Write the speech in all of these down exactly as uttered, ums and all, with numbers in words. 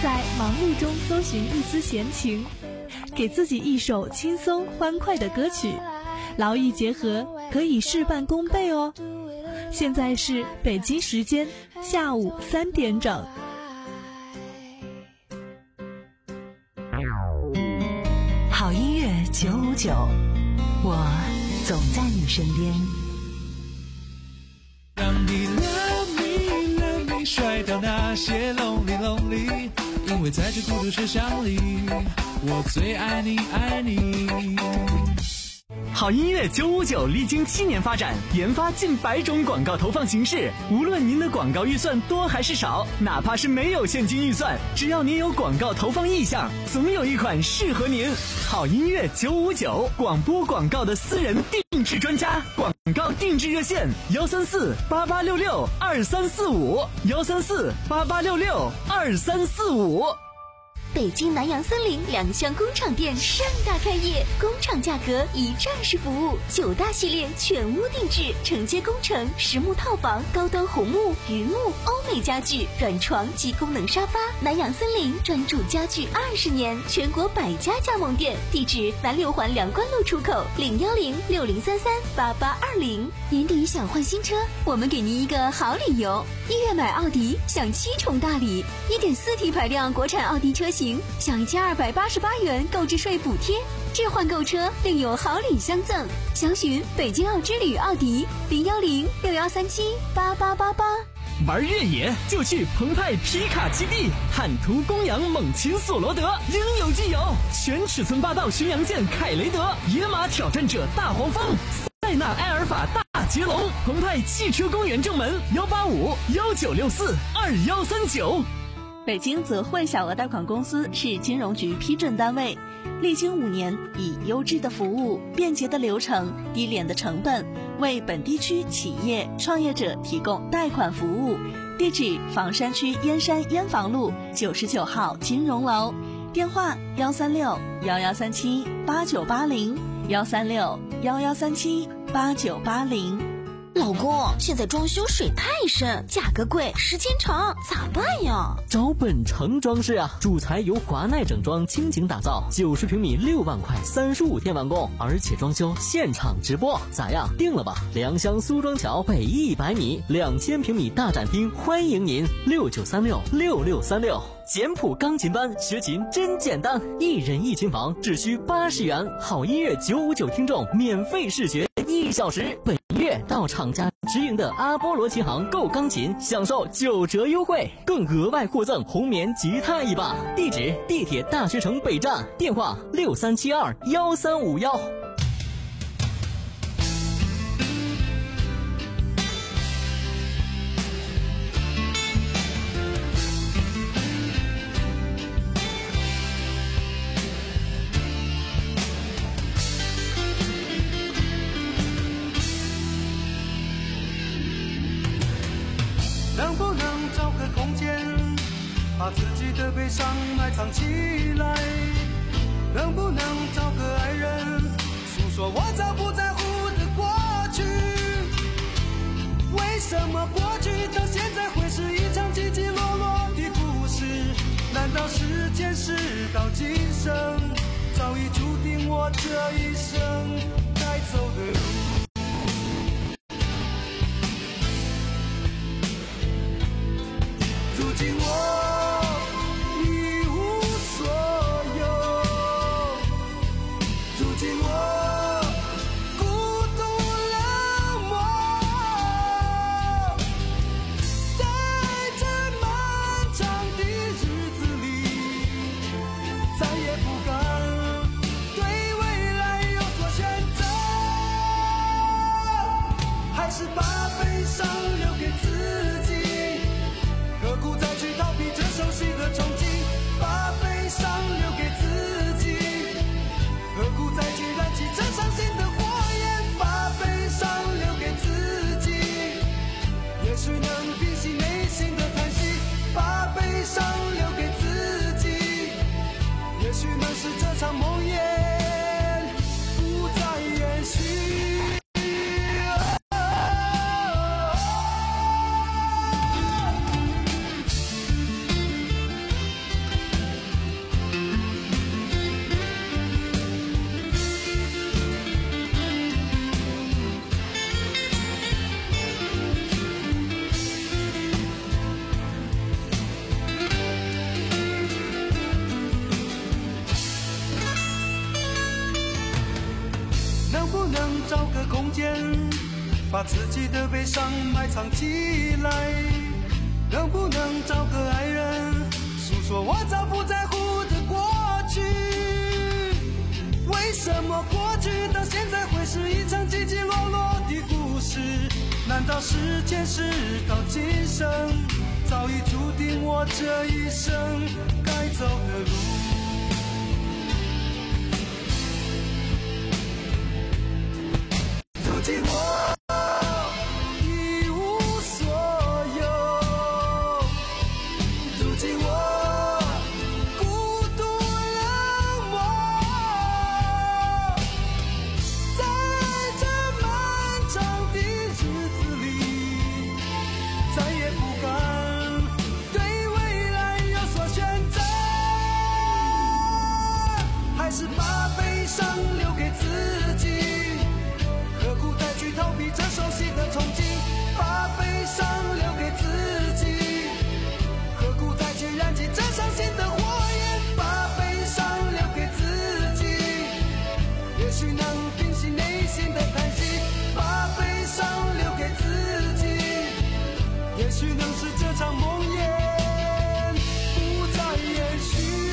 在忙碌中搜寻一丝闲情，给自己一首轻松欢快的歌曲，劳逸结合，可以事半功倍哦。现在是北京时间下午三点整。 好音乐九五九，我总在你身边。 让你 love me love me 甩掉那些 lonely lonely， 因为在这孤独车厢里，我最爱你爱你。 好音乐九五九历经七年发展，研发近百种广告投放形式。无论您的广告预算多还是少，哪怕是没有现金预算，只要您有广告投放意向，总有一款适合您。好音乐九五九，广播广告的私人定制专家，广告定制热线幺三四八八六六二三四五幺三四八八六六二三四五。 北京南洋森林两厢工厂店盛大开业，工厂价格一站式服务，九大系列全屋定制，承接工程、实木套房、高端红木、榆木、欧美家具、软床及功能沙发。南洋森林专注家具二十年，全国百家加盟店，地址南六环梁关路出口零幺零六零三三八八二零。年底想换新车，我们给您一个好理由，一月买奥迪享七重大礼，一点四 T 排量国产奥迪车型享一千二百八十八元购置税补贴，置换购车另有好礼相赠。详询北京奥之旅奥迪零幺零六幺三七八八八八。 玩越野就去澎湃皮卡基地，汉途公羊猛禽索罗德，应有尽有。全尺寸霸道巡洋舰凯雷德，野马挑战者大黄蜂，塞纳埃尔法大捷龙。澎湃汽车公园正门幺八五幺九六四二幺三九。 北京泽汇小额贷款公司是金融局批准单位，历经五年，以优质的服务、便捷的流程、低廉的成本，为本地区企业创业者提供贷款服务。地址：房山区燕山燕房路九十九号金融楼，电话：幺三六幺幺三七八九八零幺三六幺幺三七八九八零。 老公，现在装修水太深，价格贵，时间长，咋办呀？ 找本城装饰啊，主材由华奈整装倾情打造，九十平米六万块，三十五天完工，而且装修现场直播，咋样？定了吧？良乡苏庄桥北一百米，两千平米大展厅，欢迎您，六九三六六六三六。简谱钢琴班学琴真简单，一人一琴房只需八十元，好音乐九五九听众免费试学一小时。本月到厂家直营的阿波罗琴行购钢琴，享受九折优惠，更额外获赠红棉吉他一把。地址：地铁大学城北站，电话六三七二幺三五幺。 能不能找个空间，把自己的悲伤埋藏起来？能不能找个爱人，诉说我早不在乎的过去？为什么过去到现在会是一场起起落落的故事？难道时间是道今生，早已注定我这一生该走的路？如今我一无所有，如今我孤独冷漠，在这漫长的日子里，再也不敢对未来有所选择，还是把悲伤留给自己，何苦再去逃避这熟悉的憧憬？把悲伤留给自己，何苦再去燃起这伤心的火焰？把悲伤留给自己，也许能平息内心的叹息。把悲伤留给自己，也许能使这场梦魇不再延续。 把自己的悲伤埋藏起来。能不能找个爱人，诉说我早不在乎的过去？为什么过去到现在会是一场起起落落的故事？难道是前世到今生，早已注定我这一生该走的路？如今我一无所有，如今我孤独冷漠，在这漫长的日子里，再也不敢对未来有所选择，还是把悲伤留给自己，何苦再去逃避这熟悉的憧憬？把悲伤留给自己，何苦再去燃起这伤心的火焰？把悲伤留给自己，也许能平息内心的叹息。把悲伤留给自己，也许能使这场梦魇不再延续。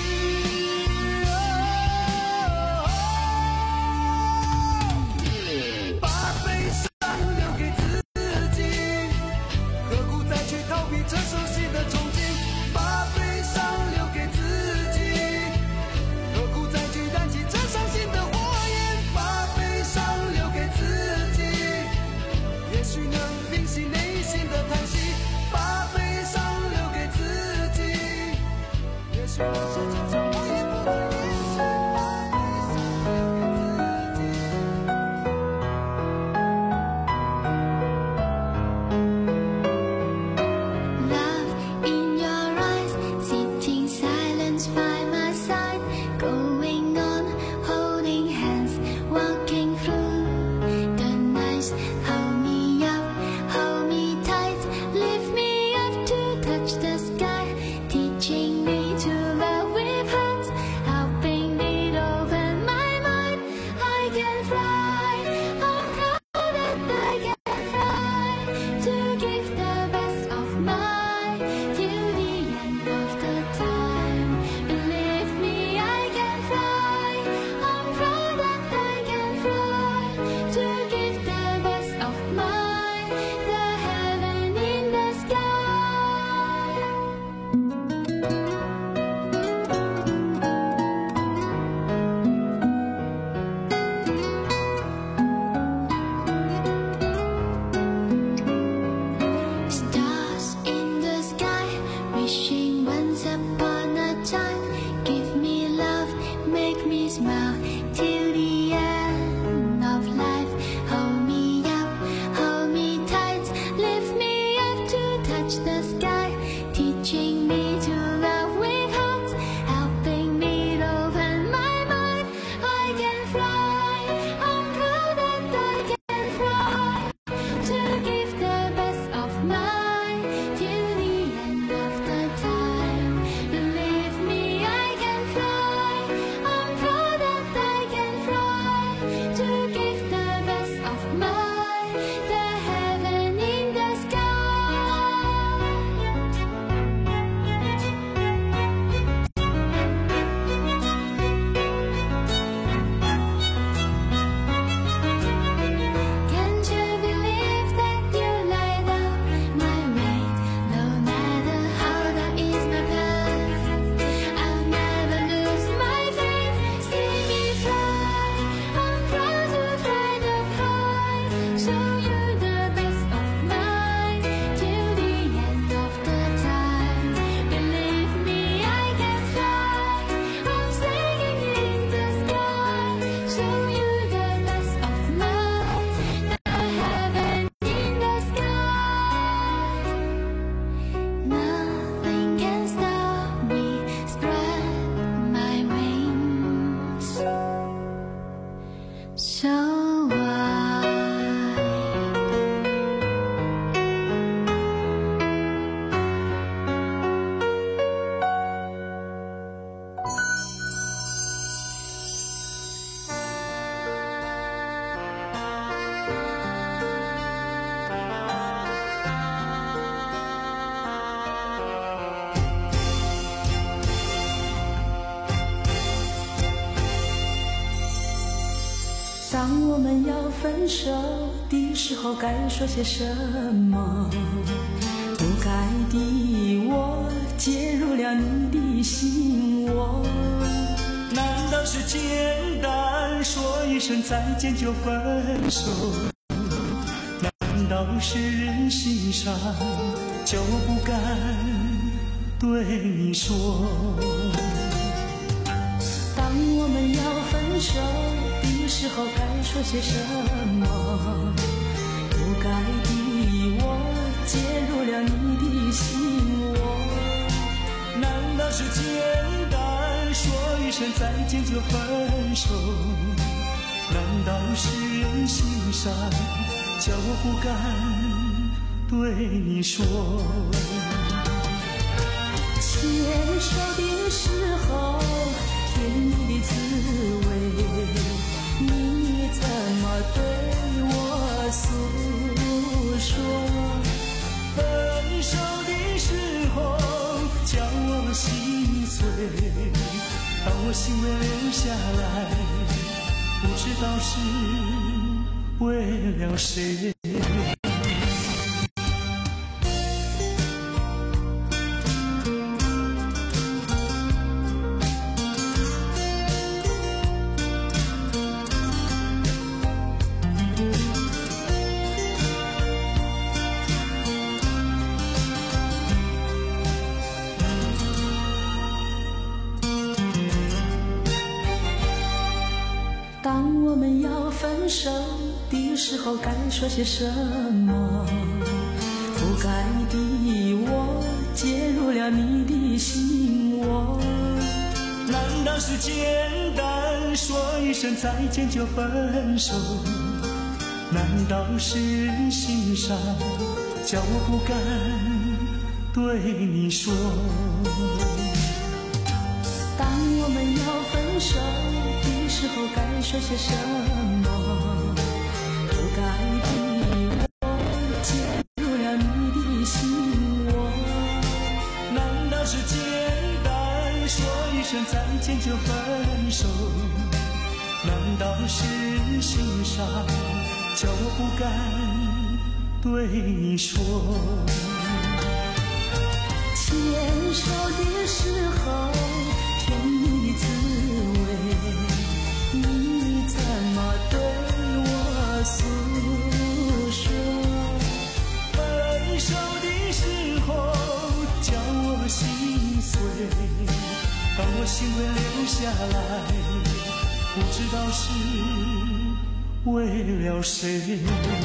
这熟悉的憧憬，把悲伤留给自己，何苦再去燃起这伤心的火焰？把悲伤留给自己，也许能平息内心的叹息。把悲伤留给自己，也许能使这场梦魇不再延续。 们要分手的时候该说些什么？不该的我介入了你的心窝， 难道是简单说一声再见就分手？难道是人心上就不敢对你说？ 当我们要分手的时候该说些什么？不该的我介入了你的心窝， 难道是简单说一声再见就分手？难道是人心上叫我不敢对你说？ 牵手的时候甜蜜的滋味，你怎么对我诉说？ 分手的时候叫我心碎，当我心被留下来，不知道是为了谁。 当我们要分手的时候该说些什么？不该的我介入了你的心窝， 难道是简单说一声再见就分手？难道是人心上叫我不敢对你说？ 当我们要分手的时候该说些什么？不该的我介入了你的心窝， 难道是简单说一声再见就分手？难道是人心上叫我不敢对你说？ 牵手的时候甜蜜的滋味，你怎么对我诉说？ 分手的时候叫我心碎，当我心会留下来，不知道是为了谁。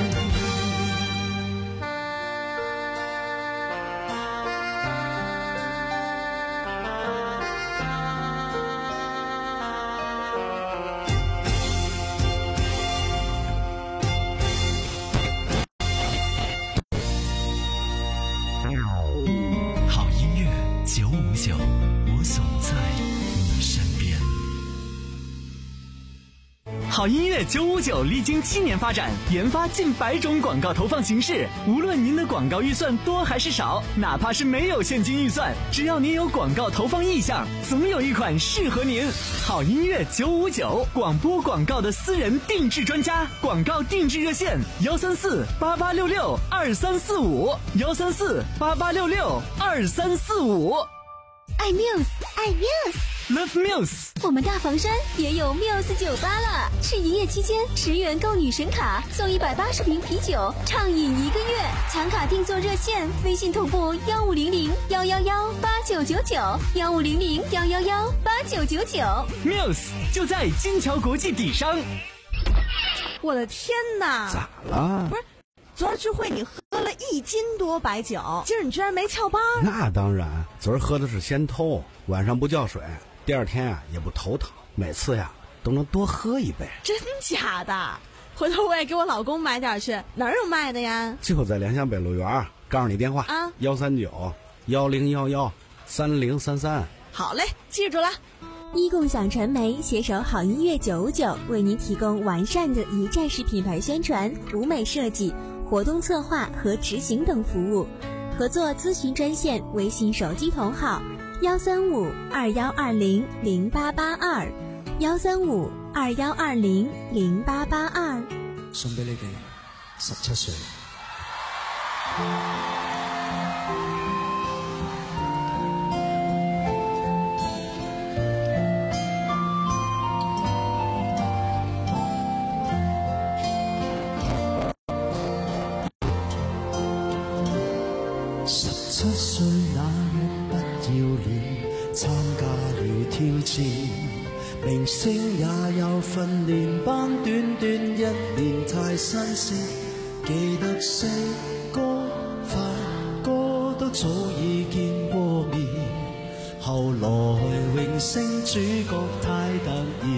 我总在你身边。好音乐九五九历经七年发展，研发近百种广告投放形式。无论您的广告预算多还是少，哪怕是没有现金预算，只要您有广告投放意向，总有一款适合您。好音乐九五九，广播广告的私人定制专家，广告定制热线：幺三四八八六六二三四五，幺三四八八六六二三四五。 爱 Muse， 爱 Muse，Love Muse。 我们大房山也有 Muse 酒吧了，是营业期间十元购女神卡送一百八十瓶啤酒，畅饮一个月。抢卡订座热线：微信同步幺五零零幺幺幺八九九九，幺五零零幺幺幺八九九九。 Muse 就在金桥国际底商。 我的天哪！ 咋了？ 不是。昨儿聚会你喝了一斤多白酒，今儿你居然没翘班？ 那当然，昨儿喝的是先偷，晚上不叫水，第二天啊也不头疼，每次呀都能多喝一杯。 真假的？回头我也给我老公买点去，哪儿有卖的呀？ 就在良乡北路园，告诉你电话啊，幺三九幺零幺幺三零三三。 好嘞，记住了。 一共享传媒携手好音乐九五九，为您提供完善的一站式品牌宣传、舞美设计、活动策划和执行等服务。合作咨询专线：微信手机同号幺三五二幺二零零八八二，幺三五二幺二零零八八二， 送俾你哋十七歲。十七歲那日不要臉，參加了挑戰。明星也有訓練班，短短一年太新鮮。記得四哥、發哥都早已見過面，後來榮升主角太突然。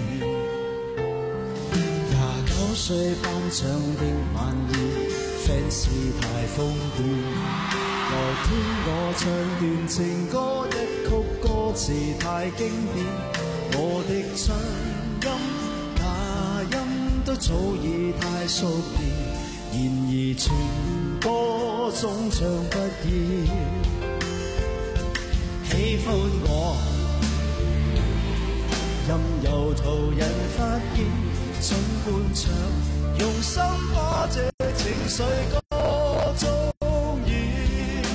廿九歲頒獎的晚宴 ，fans 太瘋癲。來聽我唱段情歌，一曲歌詞太經典。我的唱音、假音都早已太熟練，然而傳歌中唱不厭。喜歡我，任由途人發現，儘管唱，用心把這情緒歌中演，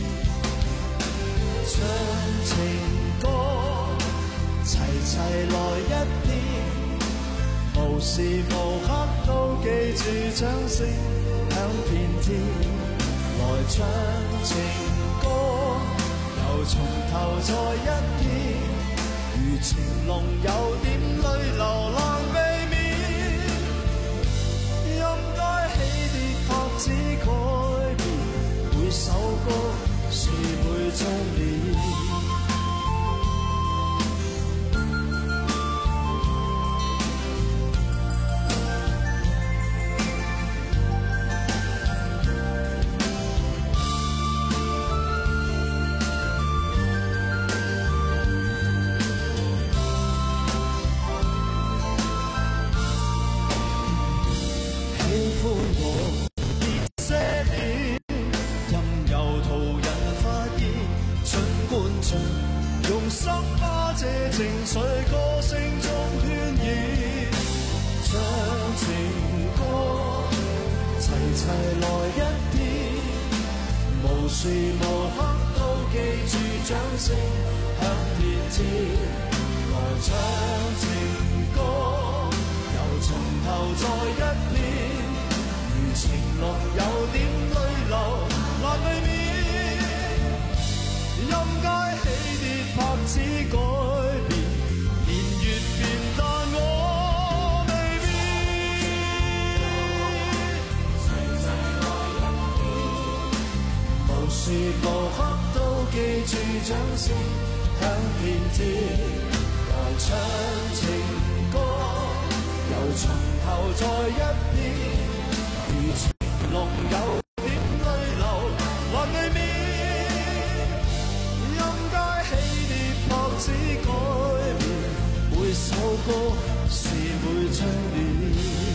唱情歌。齊齊來一遍，無時無刻都記住掌聲響遍天。來唱情歌，又從頭再一遍，如情濃有點淚流難避免。任該起跌拍子改變，每首歌是每終點。情緒歌聲中渲染，唱情歌，齊齊來一遍，無時無刻都記住掌聲響遍天。來唱情歌，又從頭再一遍，如情濃有點淚流難避免。任街起跌拍子改變，年月變，但我未變。齊齊來一遍，無時無刻都記住掌聲響遍天。來唱情歌，又從頭再一遍，如情濃有點淚流難避免。只改變，每首歌是每張臉。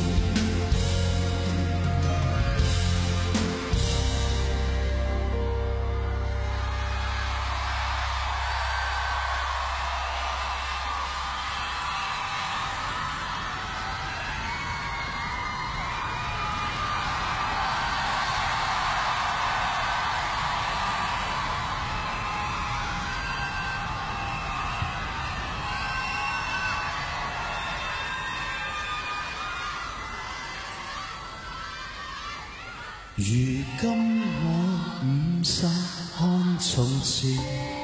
如今我五十看從前，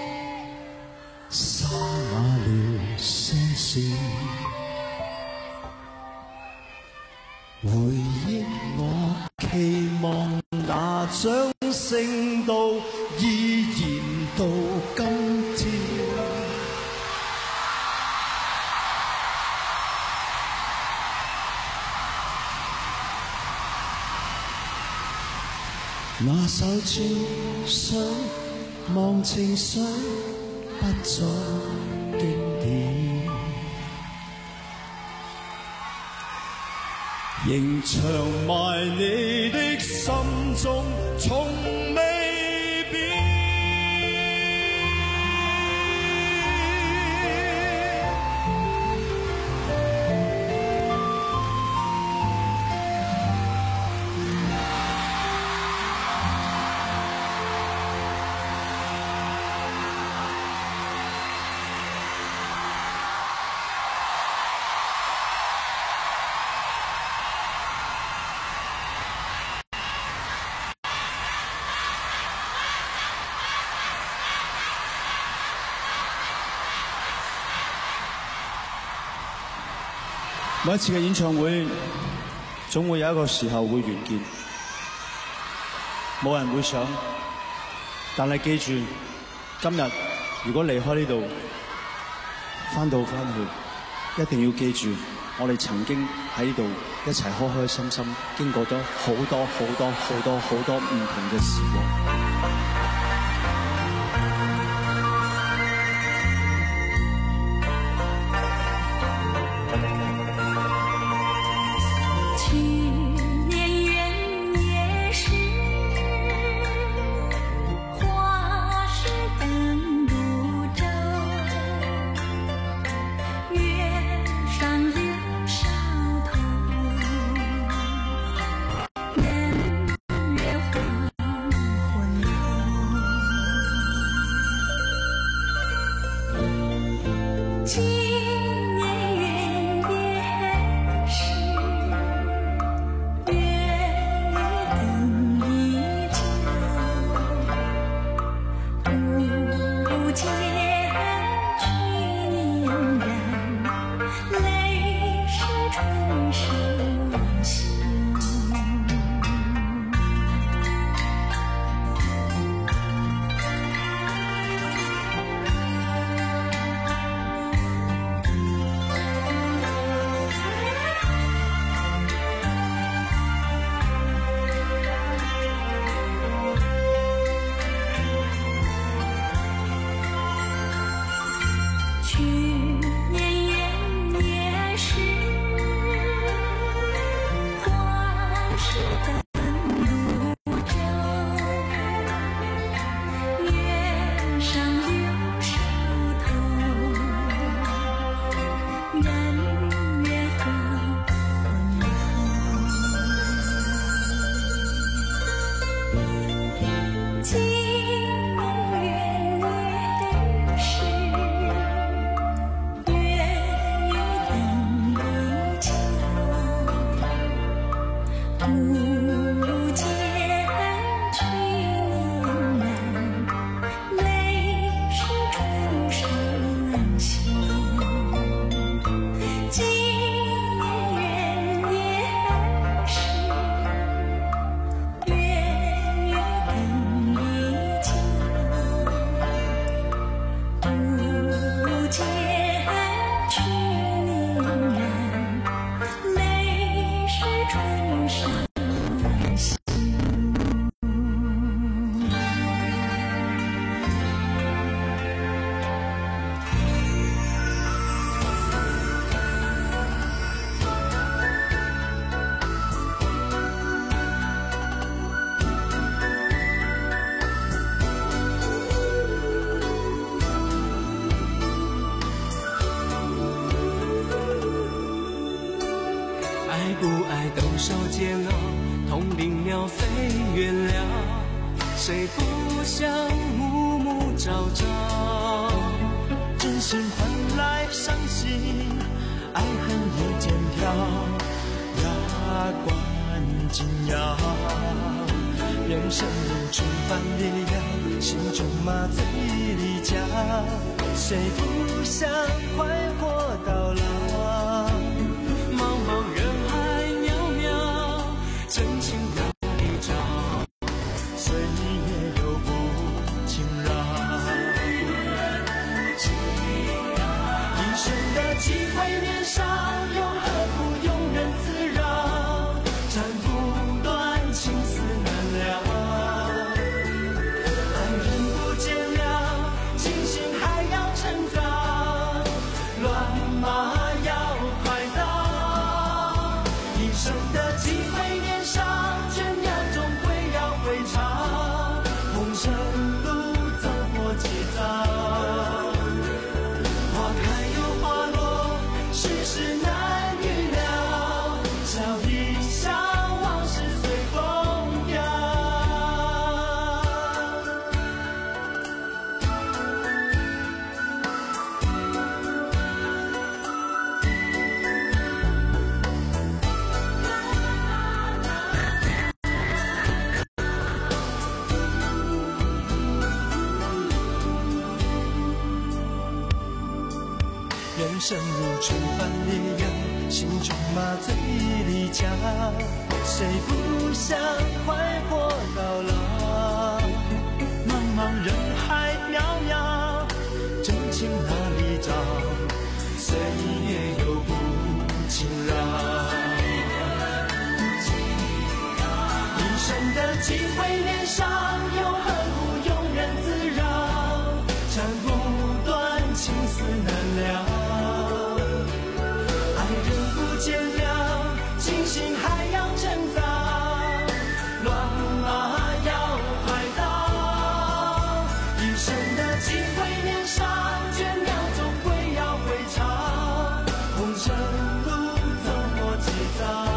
沙啞了聲線，回憶我期望那掌聲都依然到今天。那首專想忘情水不再經典，仍長埋你的心中，從未變。 每一次嘅演唱會，總會有一個時候會完結，冇人會想。但係記住，今日如果離開呢度，翻到翻去，一定要記住，我哋曾經喺呢度一齊開開心心，經過咗好多好多好多好多唔同嘅時光。 不爱都受煎熬，痛定了，飞远了，谁不想暮暮朝朝？真心换来伤心，爱恨一肩挑，牙关紧咬。人生如春般烈阳，心中麻醉离家，谁不想快活到老？茫茫人海渺渺，真情有一招，岁月又不轻饶。一生的机会年少，又何苦庸人自扰？斩不断，情丝难了，爱人不见了，清醒还要趁早，乱马要快到。一生的机会年少，倦鸟终归要回巢，红尘路走过几遭。花开又花落，世事难预料，笑一笑，往事随风飘。人生如春般烈阳， 心中麻醉离家，谁不想快活到老？茫茫人海渺渺，真情哪里找？岁月又不轻饶，一生的机会年少，又何苦庸人自扰？斩不断，情丝难了，爱人不见了，清醒还要趁早，乱马要快到，一生的机会年少，倦鸟终归要回巢，红尘路走过几遭。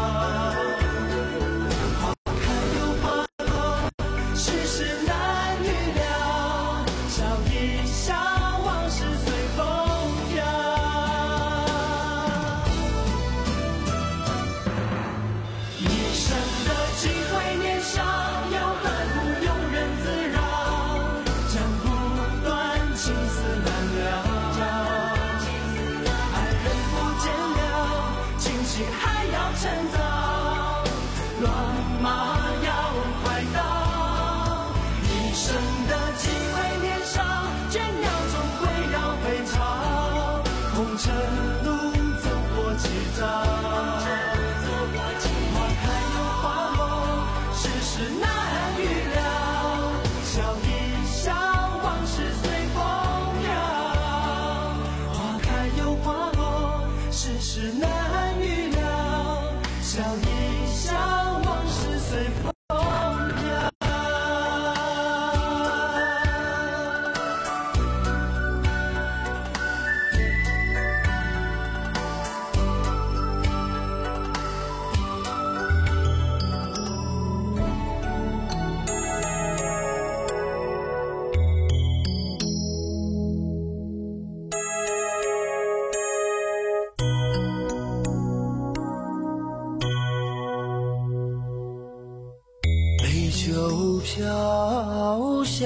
就飘香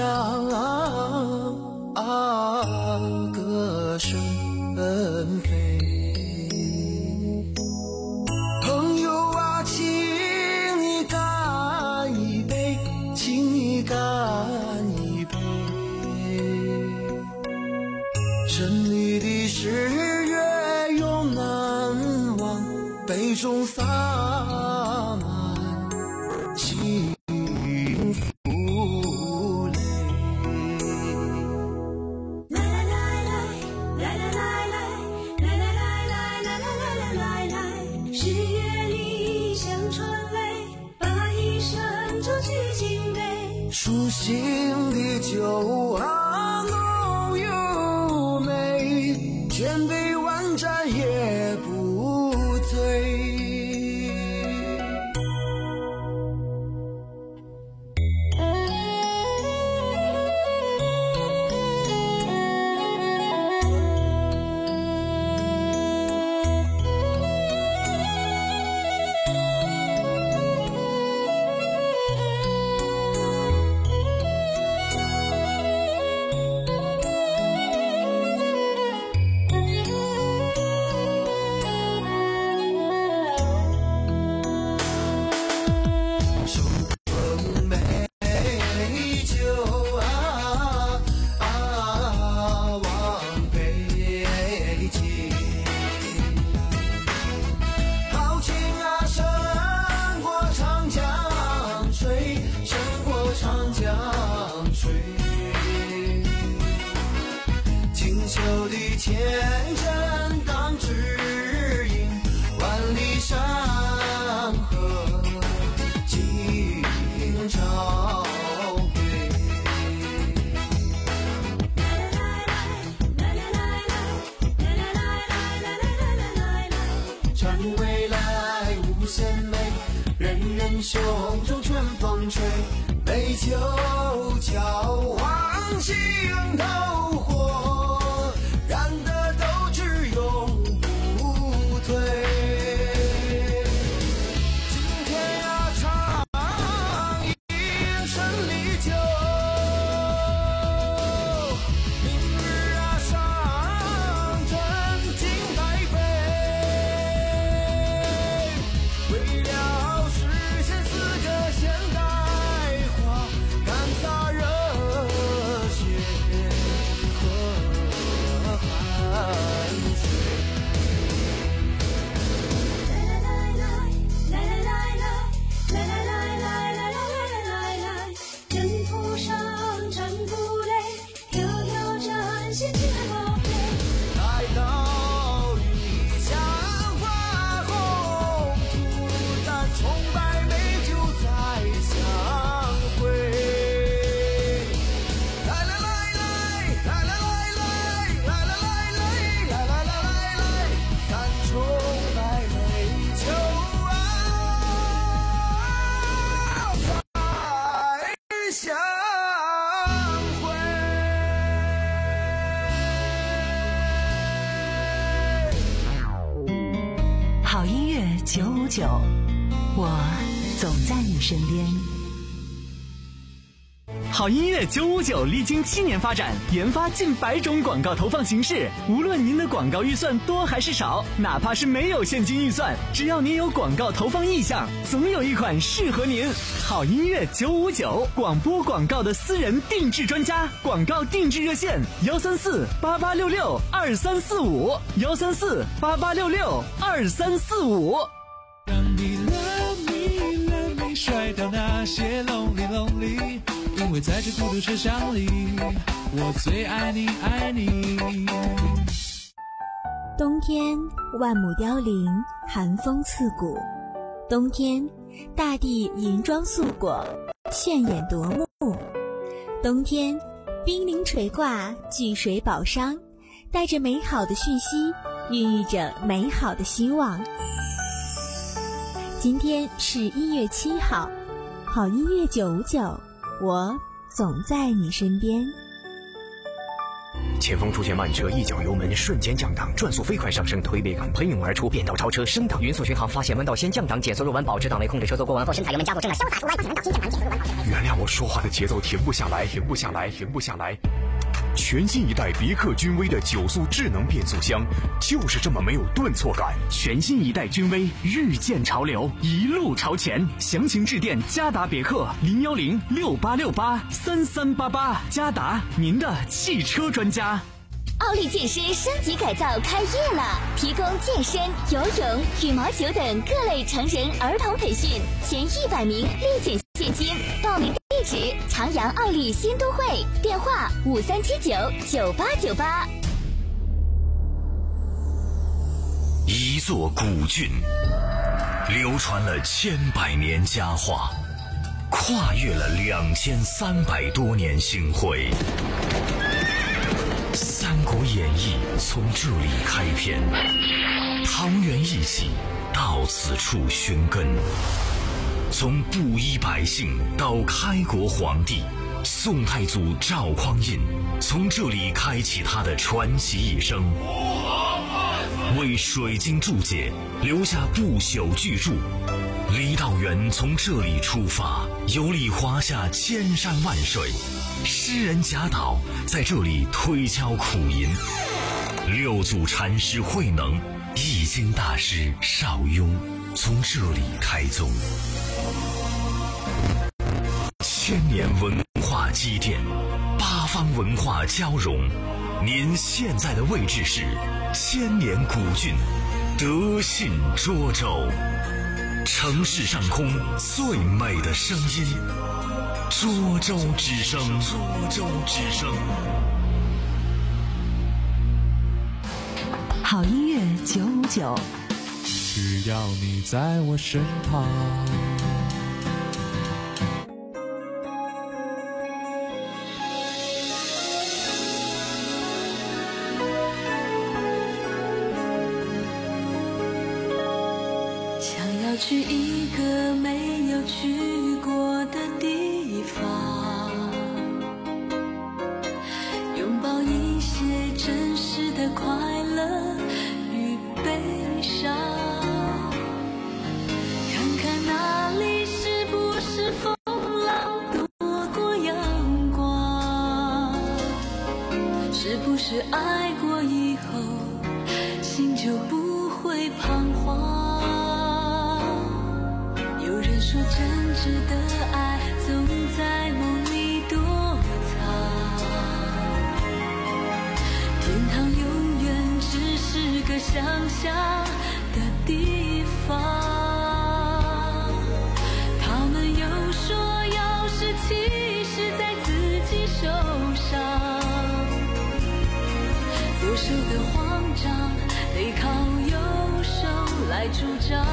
啊，歌声飞。朋友啊，请你干一杯，请你干一杯。城里的十月永难忘，杯中洒满情。舒心的酒啊，浓又美，千杯万盏也不醉。千针当指引，万里山河今朝归。传未来无限美，人人胸中春风吹，杯酒交往心头火，燃得斗志永不退。今天呀，畅饮胜利酒，明日啊，上阵敬百杯。 九五九，我总在你身边。 好音乐九五九历经七年发展，研发近百种广告投放形式。无论您的广告预算多还是少，哪怕是没有现金预算，只要您有广告投放意向，总有一款适合您。好音乐九五九，广播广告的私人定制专家，广告定制热线：幺三四八八六六二三四五，幺三四八八六六二三四五。 让你 love me love me 甩掉那些 lonely lonely， 因为在这孤独车厢里，我最爱你爱你。 冬天万亩凋零，寒风刺骨。冬天大地银装素裹，炫眼夺目。冬天冰凌垂挂，聚水宝商，带着美好的讯息，孕育着美好的希望。今天是一月七号，好音乐九五九，我总在你身边。 前方出现慢车，一脚油门瞬间降档，转速飞快上升，推背感喷涌而出，变道超车升档，匀速巡航，发现弯道先降档，减速入弯，保持档位，控制车速过弯后深踩油门加速，正了潇洒出弯，发现弯道先降档，减速入弯，保持档位。原谅我说话的节奏停不下来，停不下来，停不下来。全新一代别克君威的九速智能变速箱，就是这么没有顿挫感。 全新一代君威，日渐潮流，一路朝前。详情致电嘉达别克零幺零六八六八三三八八，嘉达，您的汽车专家。 奥利健身升级改造开业了，提供健身、游泳、羽毛球等各类成人、儿童培训，前一百名立减现金。报名地址：长阳奥利新都会，电话五三七九九八九八。 一座古郡，流传了千百年佳话，跨越了两千三百多年星辉。《三国演义》从这里开篇，桃园义气到此处寻根。从布衣百姓到开国皇帝，宋太祖赵匡胤从这里开启他的传奇一生，为水晶注解留下不朽巨著。郦道元从这里出发，游历华夏千山万水。诗人贾岛在这里推敲苦吟，六祖禅师慧能、易经大师邵雍从这里开宗。千年文化积淀，八方文化交融。您现在的位置是千年古郡德信涿州，城市上空最美的声音，涿州之声，涿州之声。 好音乐九五九， 只要你在我身旁。 想要去一个没有去过的地方，拥抱一些真实的快乐与悲伤，看看那里是不是风浪躲过阳光，是不是爱过以后心就不会彷徨。说真挚的爱总在梦里躲藏，天堂永远只是个想象的地方。他们又说要是其实在自己手上，左手的慌张得靠右手来主张。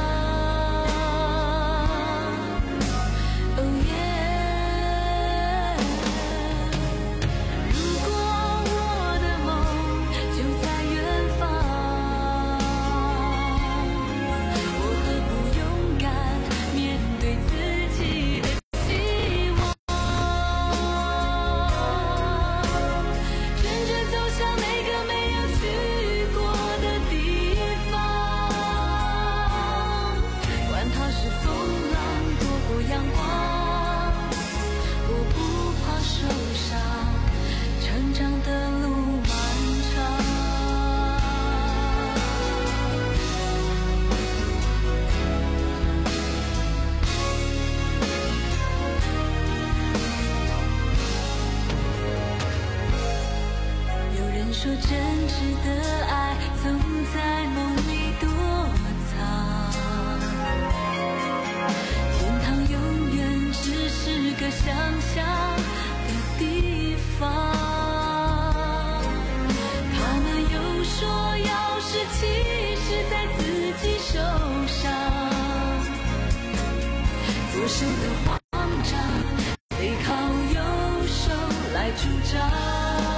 说真挚的爱曾在梦里躲藏，天堂永远只是个想象的地方。他们又说钥匙其实在自己手上，左手的慌张得靠右手来主张。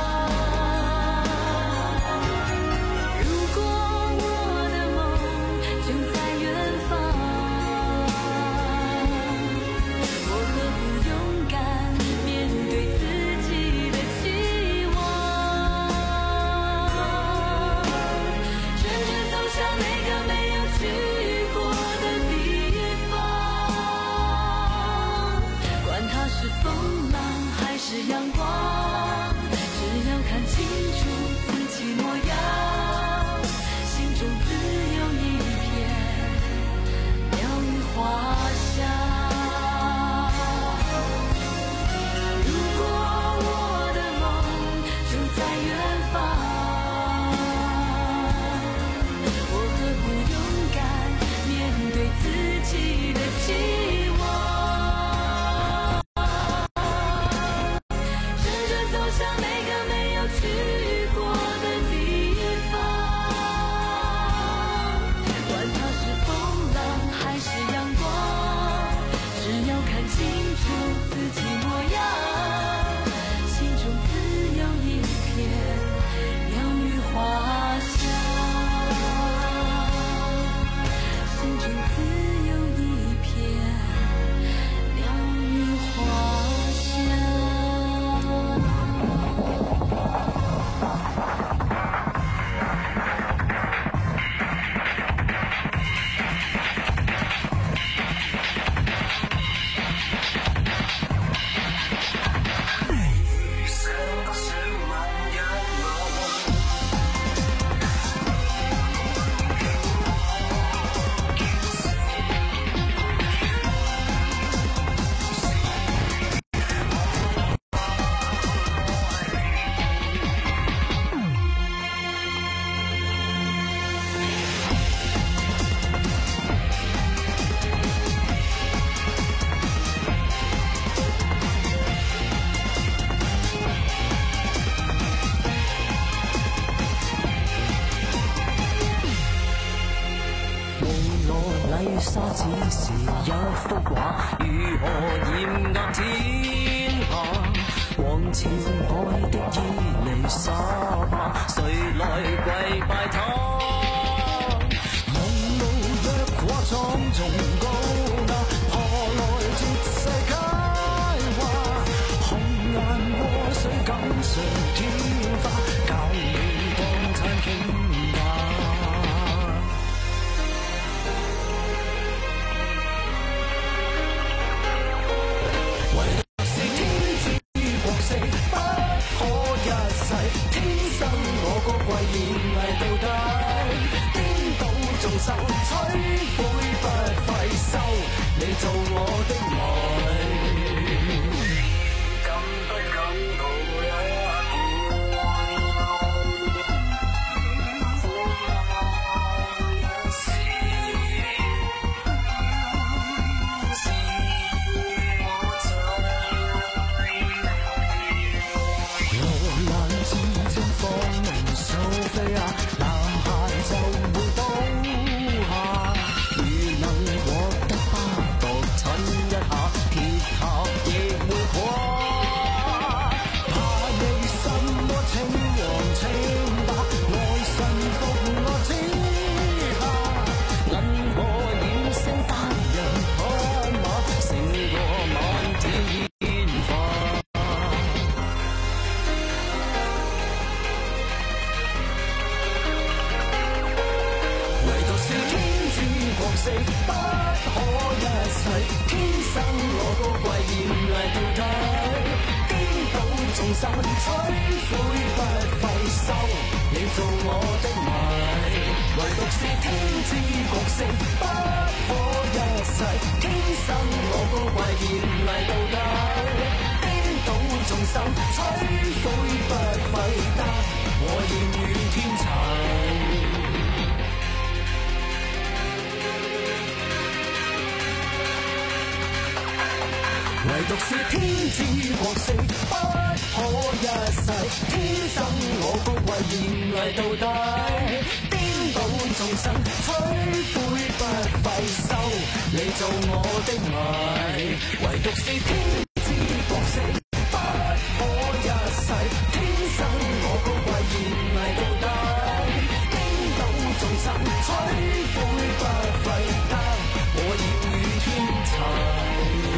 沙只是一幅畫，如何嚴壓天下？往前愛的伊麗莎白，誰來跪拜他？夢露若過蒼穹高雅，何來絕世佳話？紅顏禍水錦上添花，教你當餐傾。吹灰不費收，你做我的愛，敢不敢抱一我羅蘭之中放明蘇菲亞，男孩就會到。不可一世，天生我高貴豔麗掉體，顛倒眾生，摧毀不費收，你做我的迷，唯獨是天之國色，不可一世，天生我高貴豔麗到底，顛倒眾生，摧毀不費得，我要天姿國色，不可一世。天生我高貴，嚴厲到底，顛倒眾生，摧毀不費收。你做我的迷，唯獨是天姿國色，不可一世。天生我高貴，嚴厲到底，顛倒眾生，摧毀不費得，我要與天齊。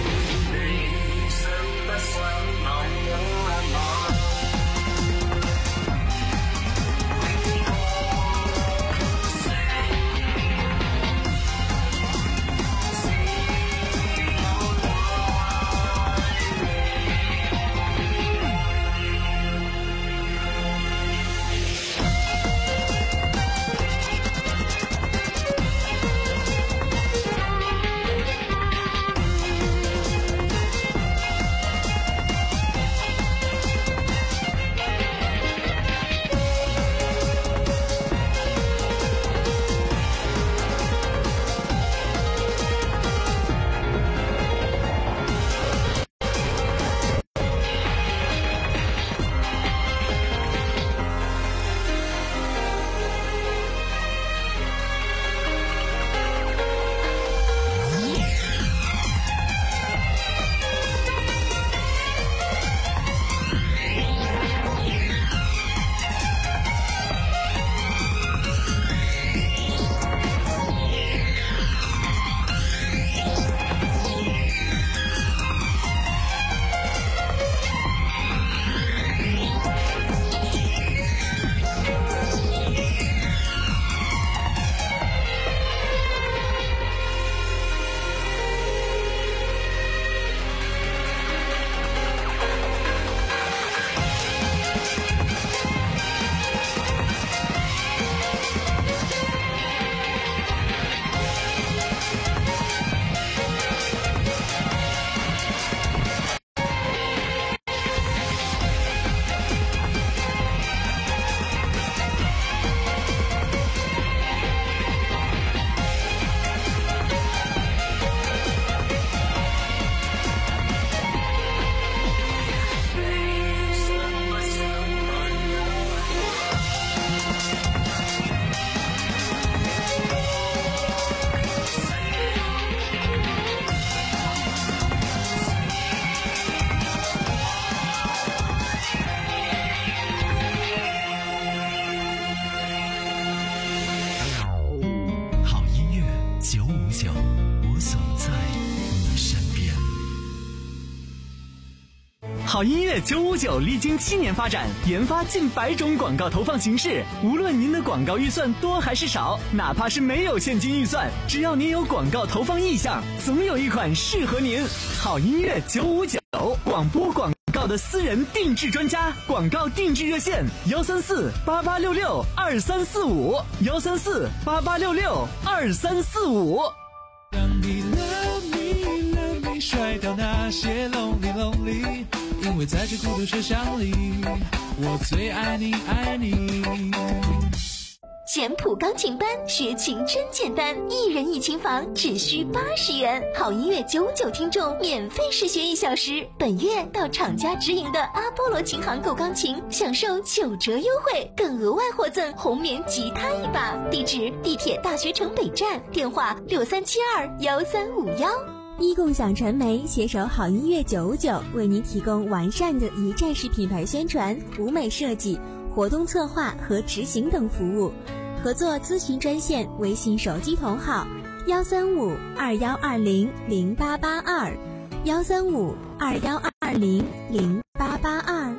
好音乐九五九历经七年发展，研发近百种广告投放形式。无论您的广告预算多还是少，哪怕是没有现金预算，只要您有广告投放意向，总有一款适合您。好音乐九五九，广播广告的私人定制专家，广告定制热线：幺三四八八六六二三四五，幺三四八八六六二三四五。 让你 love me love me 甩掉那些 lonely lonely， 因为在这孤独车厢里，我最爱你爱你。 简谱钢琴班学琴真简单，一人一琴房只需八十元，好音乐九九听众免费试学一小时。本月到厂家直营的阿波罗琴行购钢琴，享受九折优惠，更额外获赠红棉吉他一把。地址：地铁大学城北站，电话六三七二幺三五幺。 一共享传媒携手好音乐九五九，为您提供完善的一站式品牌宣传、舞美设计、活动策划和执行等服务。合作咨询专线：微信手机同号幺三五二幺二零零八八二，幺三五二幺二零零八八二。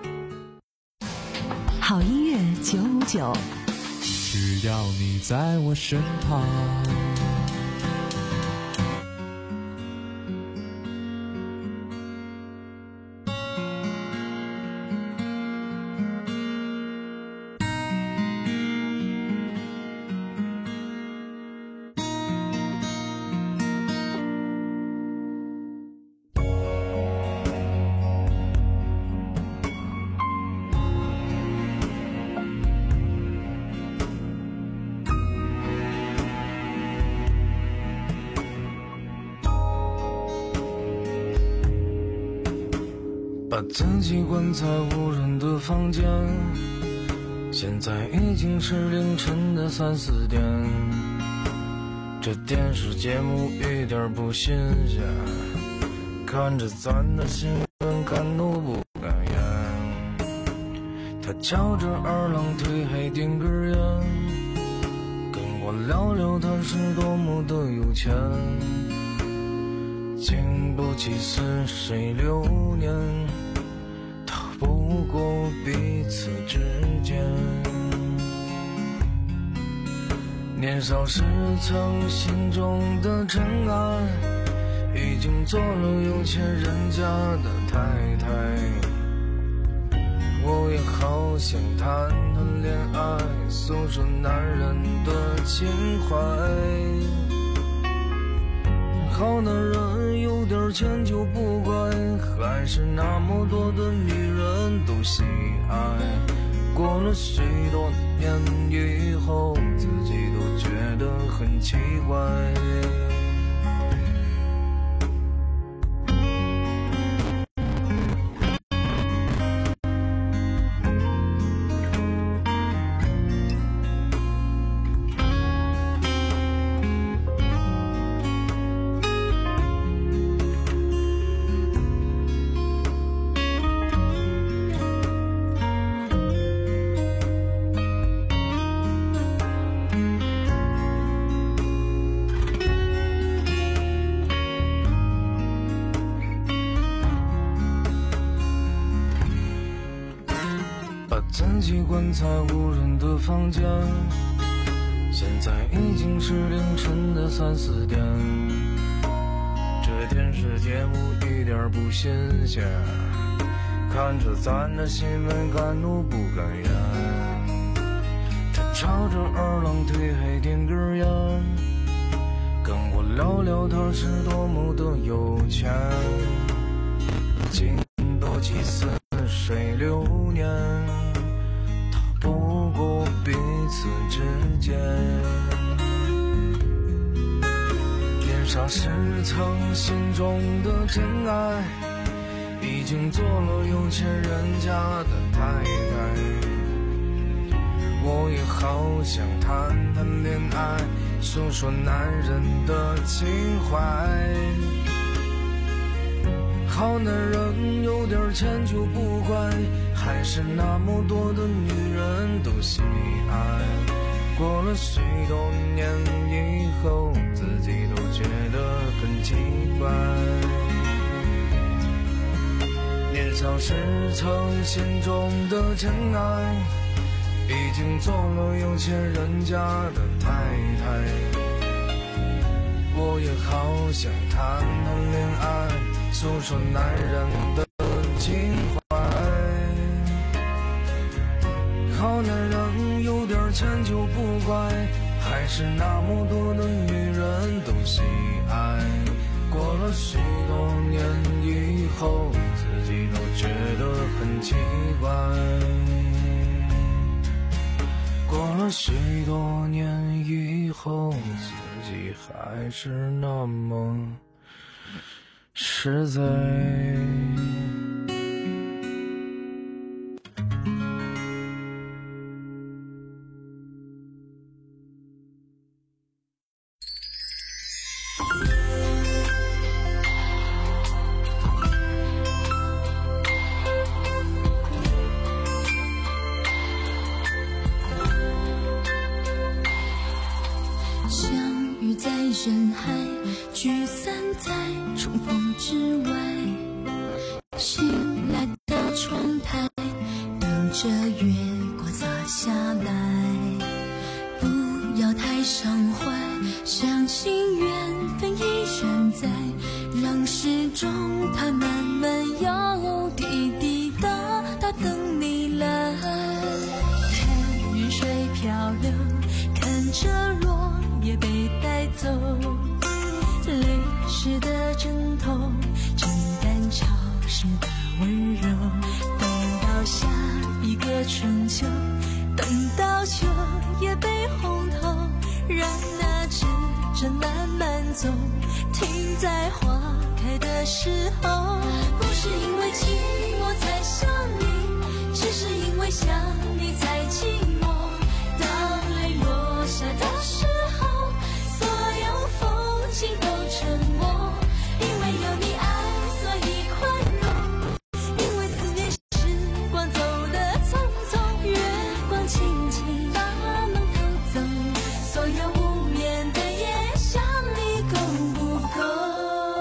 好音乐九五九， 只要你在我身旁。 自己关在无人的房间，现在已经是凌晨的三四点，这电视节目一点不新鲜，看着咱的新闻看都不敢言。他翘着二郎腿还点根烟，跟我聊聊他是多么的有钱，经不起似水流年，逃不过彼此之间。年少时曾心中的尘埃，已经做了有钱人家的太太。我也好想谈谈恋爱，诉说男人的情怀。好男人有点钱就不乖，还是那么多的女人都喜爱。过了许多年以后，自己都觉得很奇怪。自己关在无人的房间，现在已经是凌晨的三四点，这电视节目一点不新鲜，看着咱的新闻敢怒不敢言。他翘着二郎腿还点根烟，跟我聊聊他是多么的有钱，经不起似水流年，不过彼此之间。年少时曾心中的真爱，已经做了有钱人家的太太。我也好想谈谈恋爱，诉说男人的情怀。好男人有点钱就不乖，还是那么多的女人都喜爱。过了许多年以后，自己都觉得很奇怪。年少时曾心中的真爱，已经做了有钱人家的太太。我也好想谈谈恋爱，诉说男人的情怀。好男人有点钱就不乖，还是那么多的女人都喜爱。过了许多年以后，自己都觉得很奇怪。过了许多年以后，自己还是那么实在。 人海聚散在重逢之外，醒来的窗台等着月光洒下来。不要太伤怀，相信缘分依然在，让时钟它慢慢摇，滴滴答答等你来。看云水漂流，看着落叶被带走，泪湿的枕头，承担潮湿的温柔。等到下一个春秋，等到秋叶被红透， 让那指针慢慢走，停在花开的时候。不是因为寂寞才想你，只是因为想你才寂寞。当泪落下的时候，所有风景都沉默。因为有你爱，所以宽容。因为思念时光走得匆匆，月光轻轻把梦偷走。所有无眠的夜，想你够不够？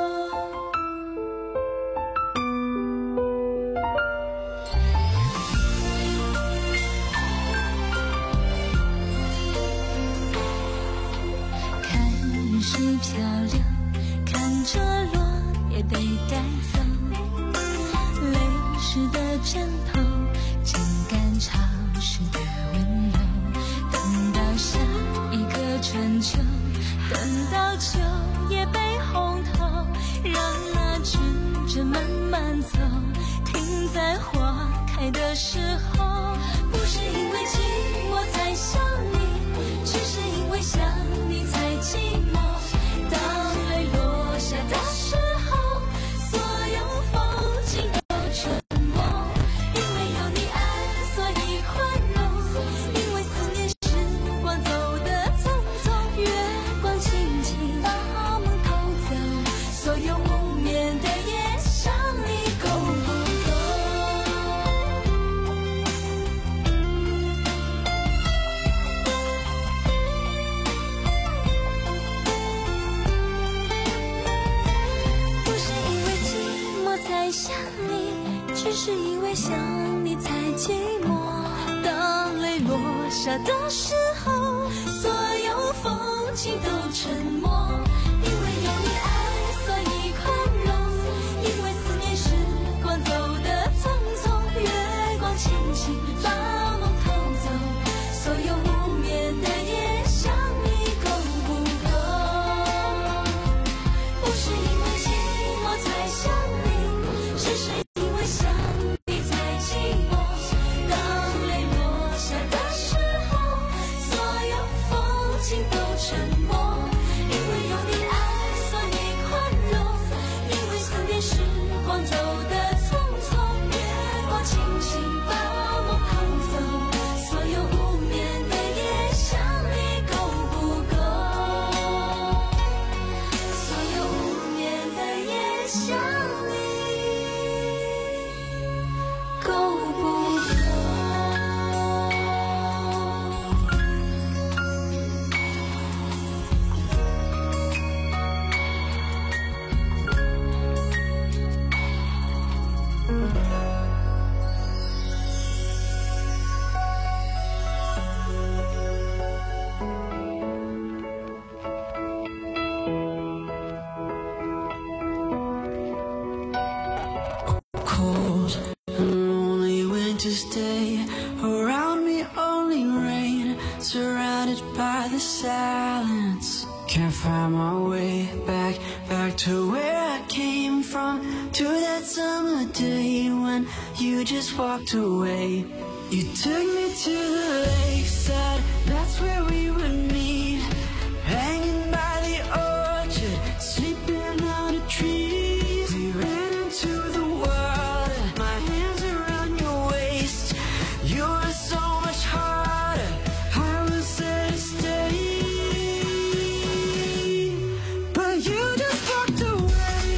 是漂亮，看着落叶被带走，泪湿的枕头，静感潮湿的温柔。等到下一个春秋，等到秋叶被红透，让那指针慢慢走，停在花开的时候。不是因为寂寞才想你，只是因为想你才寂寞。当泪落下的时候，所有风景都沉默。因为有你爱，所以宽容。因为思念时光走得匆匆，月光轻轻把梦偷走。所有无眠的夜，想你够不够？才想你，只是因为想你才寂寞。当泪落下的时候，所有风景都沉默。因为有你爱，所以宽容。因为思念时光走得匆匆，月光轻轻把梦偷走。所有无眠的夜，想你够不够？不是因为寂寞才想你，只是因为想你才寂寞。当泪落下的时候，所有风景都沉默。因为有你爱，所以宽容。因为思念时光走得匆匆，月光轻轻把梦偷走。所有无眠的夜，想你够不够？所有无眠的夜，想你够不够？ Cold and lonely winter's day, around me only rain, surrounded by the silence. Can't find my way back, back to where I came from, to that summer day when you just walked away. You took me to the lakeside, that's where we would meet, hanging by the orchard, sleeping under trees. We ran into the water, my hands around your waist. You were so much harder, I was there to stay, but you just walked away.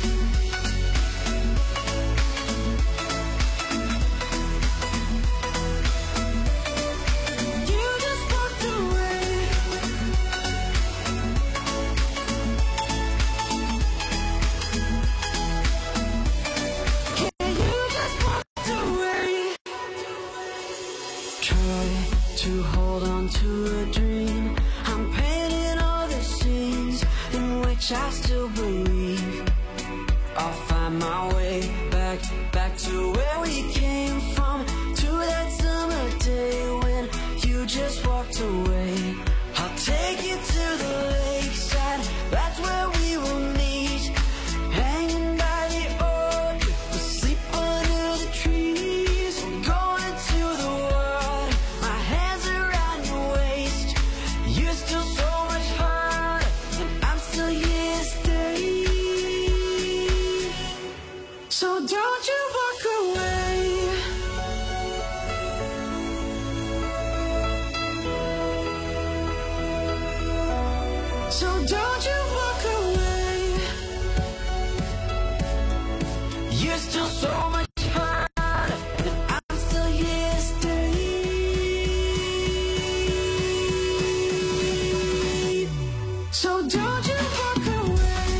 You just walked away. Yeah, you just walked away. Try to hold on to a dream. I'm painting all the scenes in which I still believe. I'll find my way back, back to where we came from, to that summer day when you just walked away. I'll take you to the lakeside, that's where we will meet, hanging by the orchard, we'll sleep under the trees. We'll go into the water, my hands around your waist. You're still so So don't you walk away. You're still so much harder than I'm still yesterday. So don't you walk away.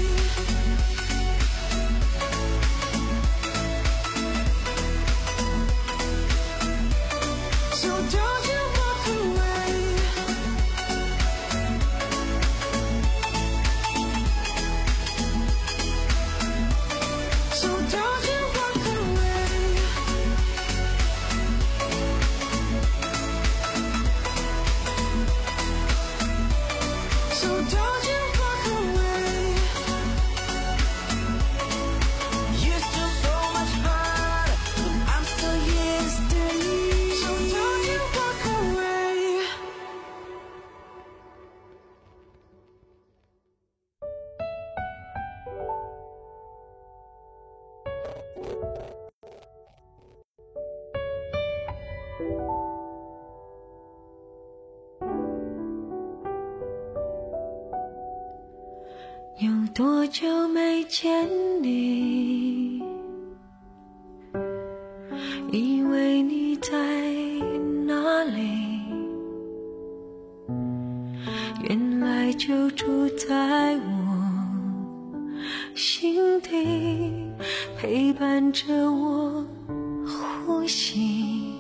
So don't you walk away. So don't you walk away. So don't you walk away. You're still so much harder than I'm still yesterday. So don't you walk away.有多久没见你？以为你在哪里？原来就住在我心底，陪伴着我呼吸。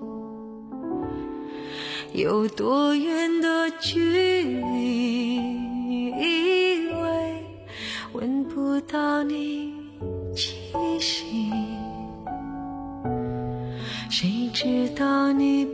有多远的距离？以为闻不到你气息，谁知道你